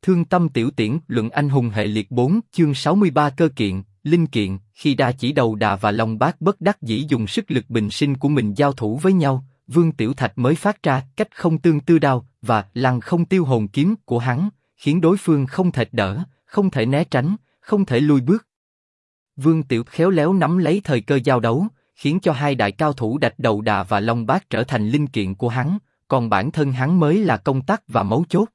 Thương tâm tiểu tiễn luận anh hùng hệ liệt 4 chương 63 cơ kiện, linh kiện. Khi Đa Chỉ Đầu Đà và Long Bát bất đắc dĩ dùng sức lực bình sinh của mình giao thủ với nhau, Vương Tiểu Thạch mới phát ra cách không tương tư đao và lăng không tiêu hồn kiếm của hắn, khiến đối phương không thể đỡ, không thể né tránh, không thể lùi bước. Vương Tiểu khéo léo nắm lấy thời cơ giao đấu, khiến cho hai đại cao thủ Đạch Đầu Đà và Long Bát trở thành linh kiện của hắn, còn bản thân hắn mới là công tắc và mấu chốt.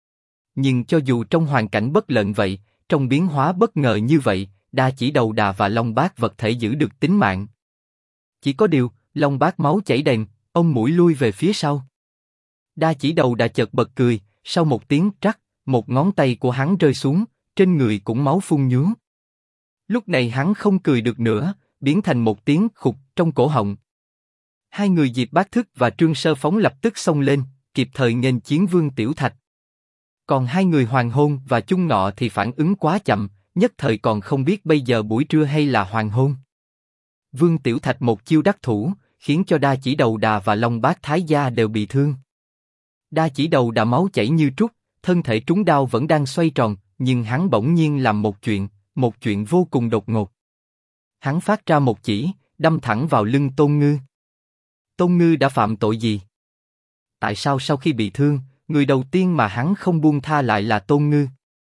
Nhưng cho dù trong hoàn cảnh bất lợi vậy, trong biến hóa bất ngờ như vậy, Đa Chỉ Đầu Đà và Long Bát vật thể giữ được tính mạng. Chỉ có điều, Long Bát máu chảy đềm, ông mũi lui về phía sau. Đa Chỉ Đầu Đà chợt bật cười, sau một tiếng trắc, một ngón tay của hắn rơi xuống, trên người cũng máu phun nhú. Lúc này hắn không cười được nữa, biến thành một tiếng khục trong cổ họng. Hai người Diệp Bát Thức và Trương Sơ Phóng lập tức xông lên, kịp thời nghênh chiến Vương Tiểu Thạch. Còn hai người Hoàng Hôn và Chung Ngọ thì phản ứng quá chậm, nhất thời còn không biết bây giờ buổi trưa hay là hoàng hôn. Vương Tiểu Thạch một chiêu đắc thủ, khiến cho Đa Chỉ Đầu Đà và Long Bát Thái Gia đều bị thương. Đa Chỉ Đầu Đà máu chảy như trút, thân thể trúng đao vẫn đang xoay tròn, nhưng hắn bỗng nhiên làm một chuyện vô cùng đột ngột. Hắn phát ra một chỉ, đâm thẳng vào lưng Tôn Ngư. Tôn Ngư đã phạm tội gì? Tại sao sau khi bị thương, người đầu tiên mà hắn không buông tha lại là Tôn Ngư?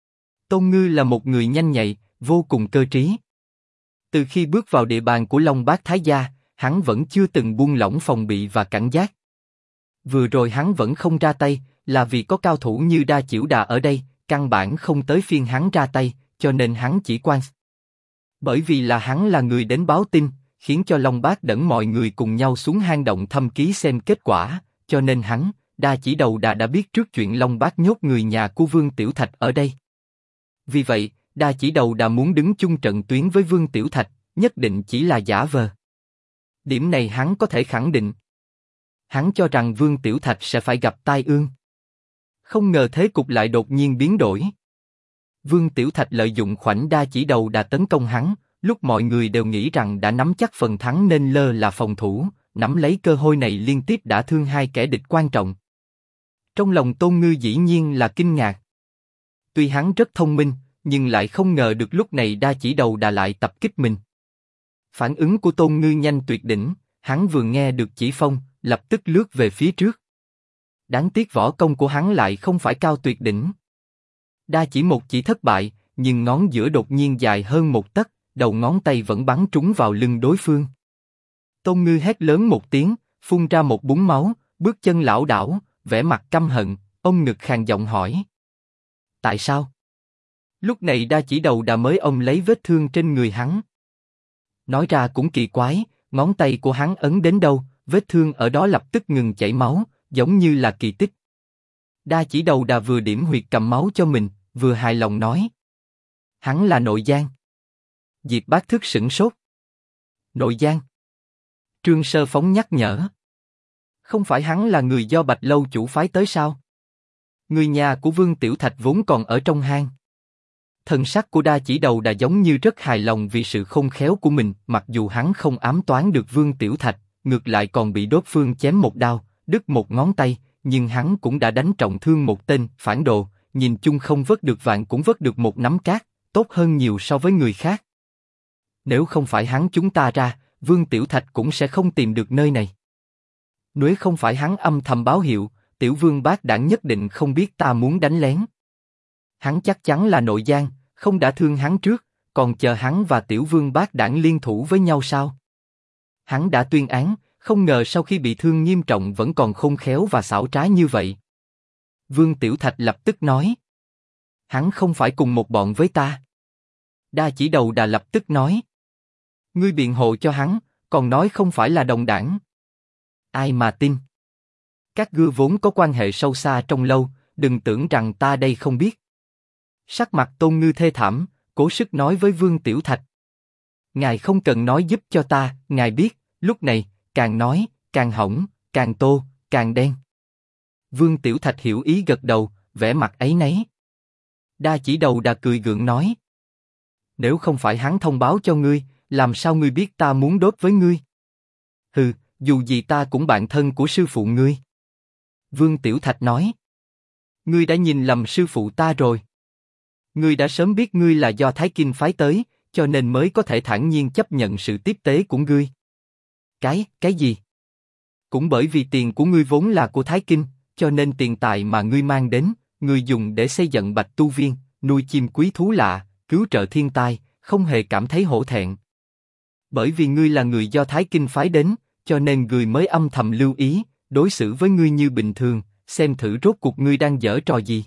Tôn Ngư là một người nhanh nhạy, vô cùng cơ trí. Từ khi bước vào địa bàn của Long Bát Thái Gia, hắn vẫn chưa từng buông lỏng phòng bị và cảnh giác. Vừa rồi hắn vẫn không ra tay, là vì có cao thủ như Đa Chiểu Đà ở đây, căn bản không tới phiên hắn ra tay, cho nên hắn chỉ quan. Bởi vì là hắn là người đến báo tin, khiến cho Long Bát dẫn mọi người cùng nhau xuống hang động thăm ký xem kết quả, cho nên hắn, Đa Chỉ Đầu Đà đã biết trước chuyện Long Bát nhốt người nhà của Vương Tiểu Thạch ở đây. Vì vậy, Đa Chỉ Đầu Đà muốn đứng chung trận tuyến với Vương Tiểu Thạch, nhất định chỉ là giả vờ. Điểm này hắn có thể khẳng định. Hắn cho rằng Vương Tiểu Thạch sẽ phải gặp tai ương. Không ngờ thế cục lại đột nhiên biến đổi. Vương Tiểu Thạch lợi dụng khoảnh Đa Chỉ Đầu Đà tấn công hắn, lúc mọi người đều nghĩ rằng đã nắm chắc phần thắng nên lơ là phòng thủ, nắm lấy cơ hội này liên tiếp đả thương hai kẻ địch quan trọng. Trong lòng Tôn Ngư dĩ nhiên là kinh ngạc. Tuy hắn rất thông minh, nhưng lại không ngờ được lúc này Đa Chỉ Đầu Đà lại tập kích mình. Phản ứng của Tôn Ngư nhanh tuyệt đỉnh, hắn vừa nghe được chỉ phong, lập tức lướt về phía trước. Đáng tiếc võ công của hắn lại không phải cao tuyệt đỉnh. Đa chỉ một chỉ thất bại, nhưng ngón giữa đột nhiên dài hơn một tấc, đầu ngón tay vẫn bắn trúng vào lưng đối phương. Tôn Ngư hét lớn một tiếng, phun ra một búng máu, bước chân lảo đảo, vẻ mặt căm hận, ôm ngực khàn giọng hỏi: tại sao? Lúc này Đa Chỉ Đầu Đà mới ôm lấy vết thương trên người hắn. Nói ra cũng kỳ quái, ngón tay của hắn ấn đến đâu, vết thương ở đó lập tức ngừng chảy máu, giống như là kỳ tích. Đa Chỉ Đầu Đà vừa điểm huyệt cầm máu cho mình, vừa hài lòng nói: hắn là nội giang. Diệp Bát Thức sửng sốt. Nội giang? Trương Sơ Phóng nhắc nhở. Không phải hắn là người do Bạch Lâu chủ phái tới sao? Người nhà của Vương Tiểu Thạch vốn còn ở trong hang. Thần sắc của Đa Chỉ Đầu Đà giống như rất hài lòng vì sự khôn khéo của mình, mặc dù hắn không ám toán được Vương Tiểu Thạch, ngược lại còn bị đối phương chém một đao, đứt một ngón tay, nhưng hắn cũng đã đánh trọng thương một tên phản đồ, nhìn chung không vớt được vạn cũng vớt được một nắm cát, tốt hơn nhiều so với người khác. Nếu không phải hắn chúng ta ra, Vương Tiểu Thạch cũng sẽ không tìm được nơi này. Nếu không phải hắn âm thầm báo hiệu, Tiểu Vương Bát Đản nhất định không biết ta muốn đánh lén. Hắn chắc chắn là nội giang, không đã thương hắn trước, còn chờ hắn và Tiểu Vương Bát Đản liên thủ với nhau sao? Hắn đã tuyên án, không ngờ sau khi bị thương nghiêm trọng vẫn còn khôn khéo và xảo trá như vậy. Vương Tiểu Thạch lập tức nói: hắn không phải cùng một bọn với ta. Đa Chỉ Đầu Đà lập tức nói: ngươi biện hộ cho hắn, còn nói không phải là đồng đảng. Ai mà tin? Các ngươi vốn có quan hệ sâu xa trong lâu, đừng tưởng rằng ta đây không biết. Sắc mặt Tôn Ngư thê thảm, cố sức nói với Vương Tiểu Thạch: ngài không cần nói giúp cho ta, ngài biết, lúc này, càng nói, càng hỏng, càng tô, càng đen. Vương Tiểu Thạch hiểu ý gật đầu, vẻ mặt áy náy. Đa Chỉ Đầu Đà cười gượng nói: nếu không phải hắn thông báo cho ngươi, làm sao ngươi biết ta muốn đốt với ngươi? Hừ, dù gì ta cũng bạn thân của sư phụ ngươi. Vương Tiểu Thạch nói: ngươi đã nhìn lầm sư phụ ta rồi. Ngươi đã sớm biết ngươi là do Thái Kinh phái tới, cho nên mới có thể thản nhiên chấp nhận sự tiếp tế của ngươi. Cái gì? Cũng bởi vì tiền của ngươi vốn là của Thái Kinh, cho nên tiền tài mà ngươi mang đến, ngươi dùng để xây dựng Bạch Tu Viên, nuôi chim quý thú lạ, cứu trợ thiên tai, không hề cảm thấy hổ thẹn. Bởi vì ngươi là người do Thái Kinh phái đến, cho nên người mới âm thầm lưu ý, đối xử với ngươi như bình thường, xem thử rốt cuộc ngươi đang giở trò gì.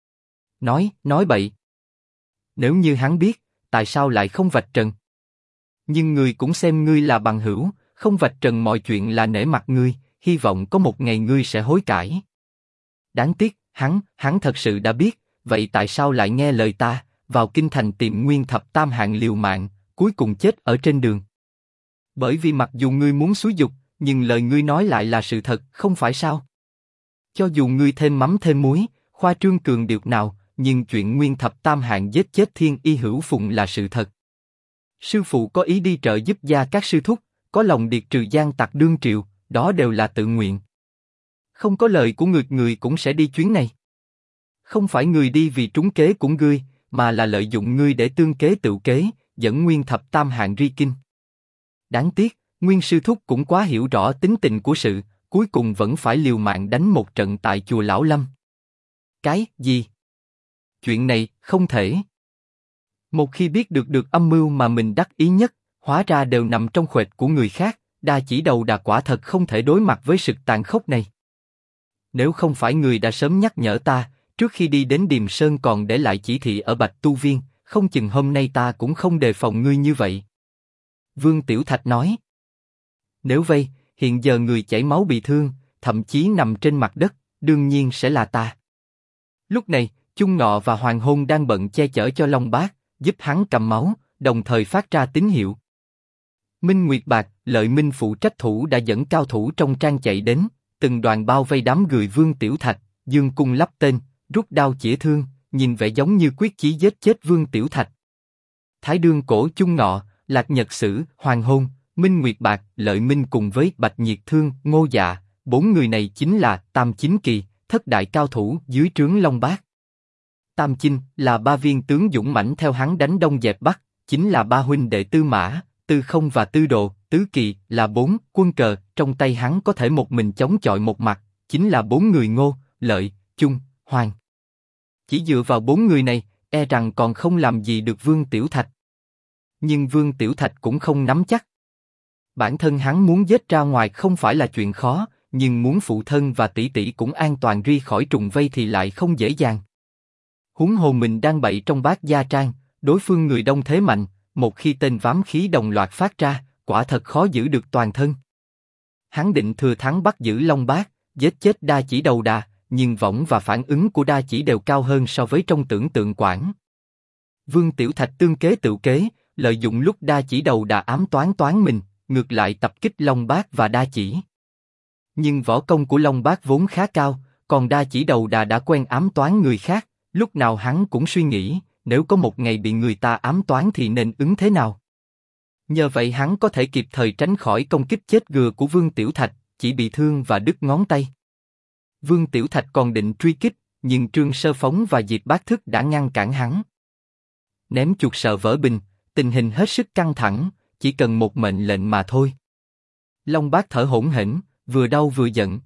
Nói bậy. Nếu như hắn biết, tại sao lại không vạch trần? Nhưng người cũng xem ngươi là bằng hữu, không vạch trần mọi chuyện là nể mặt ngươi, hy vọng có một ngày ngươi sẽ hối cải. Đáng tiếc, hắn thật sự đã biết, vậy tại sao lại nghe lời ta, vào kinh thành tìm Nguyên Thập Tam hạng liều mạng, cuối cùng chết ở trên đường? Bởi vì mặc dù ngươi muốn xúi giục, nhưng lời ngươi nói lại là sự thật, không phải sao? Cho dù ngươi thêm mắm thêm muối, khoa trương cường điệu nào, nhưng chuyện Nguyên Thập Tam hạng giết chết Thiên Y Hữu Phụng là sự thật. Sư phụ có ý đi trợ giúp gia các sư thúc, có lòng điệt trừ gian tặc đương triều, đó đều là tự nguyện. Không có lời của người cũng sẽ đi chuyến này. Không phải người đi vì trúng kế của ngươi, mà là lợi dụng ngươi để tương kế tự kế, dẫn Nguyên Thập Tam hạng ri kinh. Đáng tiếc, Nguyên sư thúc cũng quá hiểu rõ tính tình của sự, cuối cùng vẫn phải liều mạng đánh một trận tại chùa Lão Lâm. Cái gì? Chuyện này không thể. Một khi biết được âm mưu mà mình đắc ý nhất, hóa ra đều nằm trong khuỷu của người khác, Đa Chỉ Đầu Đà quả thật không thể đối mặt với sự tàn khốc này. Nếu không phải người đã sớm nhắc nhở ta, trước khi đi đến Điềm Sơn còn để lại chỉ thị ở Bạch Tu Viên, không chừng hôm nay ta cũng không đề phòng ngươi như vậy. Vương Tiểu Thạch nói. Nếu vậy, hiện giờ người chảy máu bị thương, thậm chí nằm trên mặt đất, đương nhiên sẽ là ta. Lúc này, Chung Ngọ và Hoàng Hôn đang bận che chở cho Long Bác, giúp hắn cầm máu, đồng thời phát ra tín hiệu. Minh Nguyệt Bạc, Lợi Minh phụ trách thủ đã dẫn cao thủ trong trang chạy đến, từng đoàn bao vây đám người Vương Tiểu Thạch, dương cung lắp tên, rút đao chĩa thương, nhìn vẻ giống như quyết chí giết chết Vương Tiểu Thạch. Thái Đương Cổ, Chung Ngọ, Lạc Nhật Sử, Hoàng Hôn, Minh Nguyệt Bạc, Lợi Minh cùng với Bạch Nhiệt Thương, Ngô Dạ, 4 người này chính là Tam Chính Kỳ, thất đại cao thủ dưới trướng Long Bác. Tam Chinh là 3 viên tướng dũng mãnh theo hắn đánh đông dẹp bắc, chính là 3 huynh đệ Tư Mã, Tư Không và Tư Đồ. Tứ Kỳ là 4 quân cờ, trong tay hắn có thể một mình chống chọi một mặt, chính là 4 người Ngô, Lợi, Chung, Hoàng. Chỉ dựa vào 4 người này, e rằng còn không làm gì được Vương Tiểu Thạch. Nhưng Vương Tiểu Thạch cũng không nắm chắc. Bản thân hắn muốn giết ra ngoài không phải là chuyện khó, nhưng muốn phụ thân và tỷ tỷ cũng an toàn ri khỏi trùng vây thì lại không dễ dàng. Huống hồ mình đang bậy trong Bát Gia Trang, đối phương người đông thế mạnh, một khi tên vám khí đồng loạt phát ra, quả thật khó giữ được toàn thân. Hắn định thừa thắng bắt giữ Long Bác, giết chết Đa Chỉ Đầu Đà, nhưng võng và phản ứng của Đa Chỉ đều cao hơn so với trong tưởng tượng quảng. Vương Tiểu Thạch tương kế tự kế, lợi dụng lúc Đa Chỉ Đầu Đà ám toán mình, ngược lại tập kích Long Bác và Đa Chỉ. Nhưng võ công của Long Bác vốn khá cao, còn Đa Chỉ Đầu Đà đã quen ám toán người khác, lúc nào hắn cũng suy nghĩ, nếu có một ngày bị người ta ám toán thì nên ứng thế nào. Nhờ vậy hắn có thể kịp thời tránh khỏi công kích chết gừa của Vương Tiểu Thạch, chỉ bị thương và đứt ngón tay. Vương Tiểu Thạch còn định truy kích, nhưng Trương Sơ Phóng và Diệp Bác Thức đã ngăn cản hắn. Ném chuột sợ vỡ bình, tình hình hết sức căng thẳng, chỉ cần một mệnh lệnh mà thôi. Long Bác thở hổn hển, vừa đau vừa giận.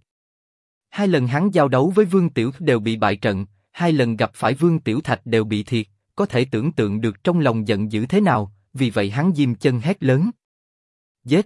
2 lần hắn giao đấu với Vương Tiểu đều bị bại trận, 2 lần gặp phải Vương Tiểu Thạch đều bị thiệt, có thể tưởng tượng được trong lòng giận dữ thế nào, vì vậy hắn diêm chân hét lớn. Giết!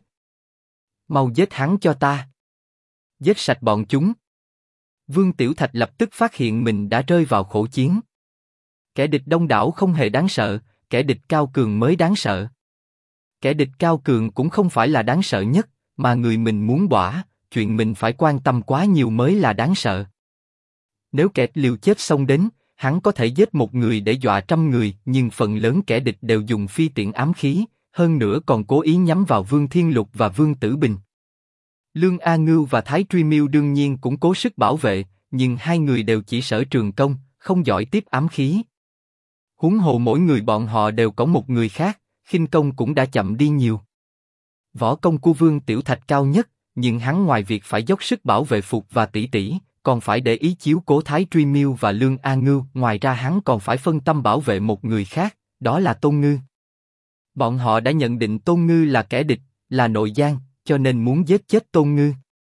Mau giết hắn cho ta! Giết sạch bọn chúng! Vương Tiểu Thạch lập tức phát hiện mình đã rơi vào khổ chiến. Kẻ địch đông đảo không hề đáng sợ, kẻ địch cao cường mới đáng sợ. Kẻ địch cao cường cũng không phải là đáng sợ nhất, mà người mình muốn bõa, chuyện mình phải quan tâm quá nhiều mới là đáng sợ. Nếu kẻ liều chết xông đến, hắn có thể giết một người để dọa trăm người, nhưng phần lớn kẻ địch đều dùng phi tiện ám khí, hơn nữa còn cố ý nhắm vào Vương Thiên Lục và Vương Tử Bình. Lương A Ngưu và Thái Truy Miêu đương nhiên cũng cố sức bảo vệ, nhưng 2 người đều chỉ sở trường công, không giỏi tiếp ám khí. Huống hồ mỗi người bọn họ đều có một người khác, khinh công cũng đã chậm đi nhiều. Võ công của Vương Tiểu Thạch cao nhất, nhưng hắn ngoài việc phải dốc sức bảo vệ Phục và tỷ tỷ, còn phải để ý chiếu cố Thái Truy Miêu và Lương A Ngưu, ngoài ra hắn còn phải phân tâm bảo vệ một người khác, đó là Tôn Ngư. Bọn họ đã nhận định Tôn Ngư là kẻ địch, là nội gián, cho nên muốn giết chết Tôn Ngư.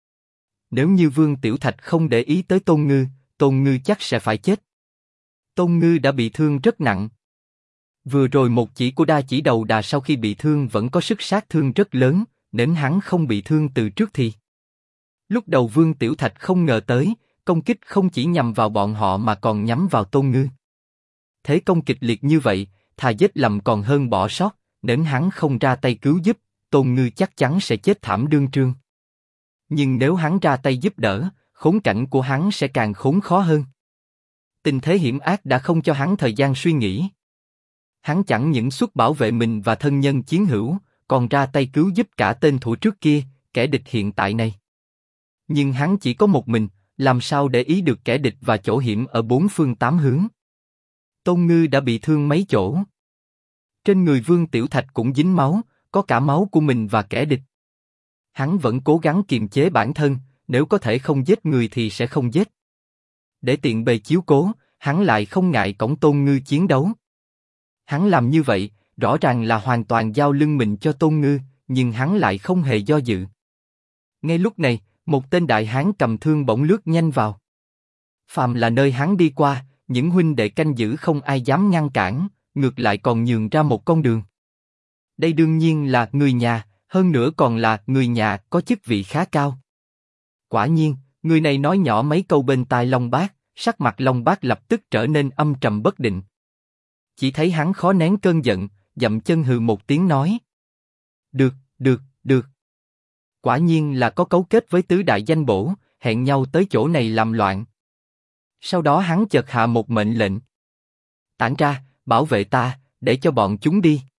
Nếu như Vương Tiểu Thạch không để ý tới Tôn Ngư chắc sẽ phải chết. Tôn Ngư đã bị thương rất nặng. Vừa rồi một chỉ của Đa Chỉ Đầu Đà sau khi bị thương vẫn có sức sát thương rất lớn, nếu hắn không bị thương từ trước thì. Lúc đầu Vương Tiểu Thạch không ngờ tới, công kích không chỉ nhằm vào bọn họ mà còn nhắm vào Tôn Ngư. Thế công kịch liệt như vậy, thà giết lầm còn hơn bỏ sót, nếu hắn không ra tay cứu giúp, Tôn Ngư chắc chắn sẽ chết thảm đương trương. Nhưng nếu hắn ra tay giúp đỡ, khốn cảnh của hắn sẽ càng khốn khó hơn. Tình thế hiểm ác đã không cho hắn thời gian suy nghĩ. Hắn chẳng những xuất bảo vệ mình và thân nhân chiến hữu, còn ra tay cứu giúp cả tên thủ trước kia, kẻ địch hiện tại này. Nhưng hắn chỉ có một mình, làm sao để ý được kẻ địch và chỗ hiểm ở bốn phương tám hướng. Tôn Ngư đã bị thương mấy chỗ. Trên người Vương Tiểu Thạch cũng dính máu, có cả máu của mình và kẻ địch. Hắn vẫn cố gắng kiềm chế bản thân, nếu có thể không giết người thì sẽ không giết. Để tiện bề chiếu cố, hắn lại không ngại cõng Tôn Ngư chiến đấu. Hắn làm như vậy, rõ ràng là hoàn toàn giao lưng mình cho Tôn Ngư, nhưng hắn lại không hề do dự. Ngay lúc này, một tên đại hán cầm thương bỗng lướt nhanh vào. Phàm là nơi hắn đi qua, những huynh đệ canh giữ không ai dám ngăn cản, ngược lại còn nhường ra một con đường. Đây đương nhiên là người nhà, hơn nữa còn là người nhà có chức vị khá cao. Quả nhiên, người này nói nhỏ mấy câu bên tai Long Bác, sắc mặt Long Bác lập tức trở nên âm trầm bất định. Chỉ thấy hắn khó nén cơn giận, dậm chân hừ một tiếng nói: Được, được, được. Quả nhiên là có cấu kết với tứ đại danh bổ, hẹn nhau tới chỗ này làm loạn. Sau đó hắn chợt hạ một mệnh lệnh: Tản ra, bảo vệ ta, để cho bọn chúng đi.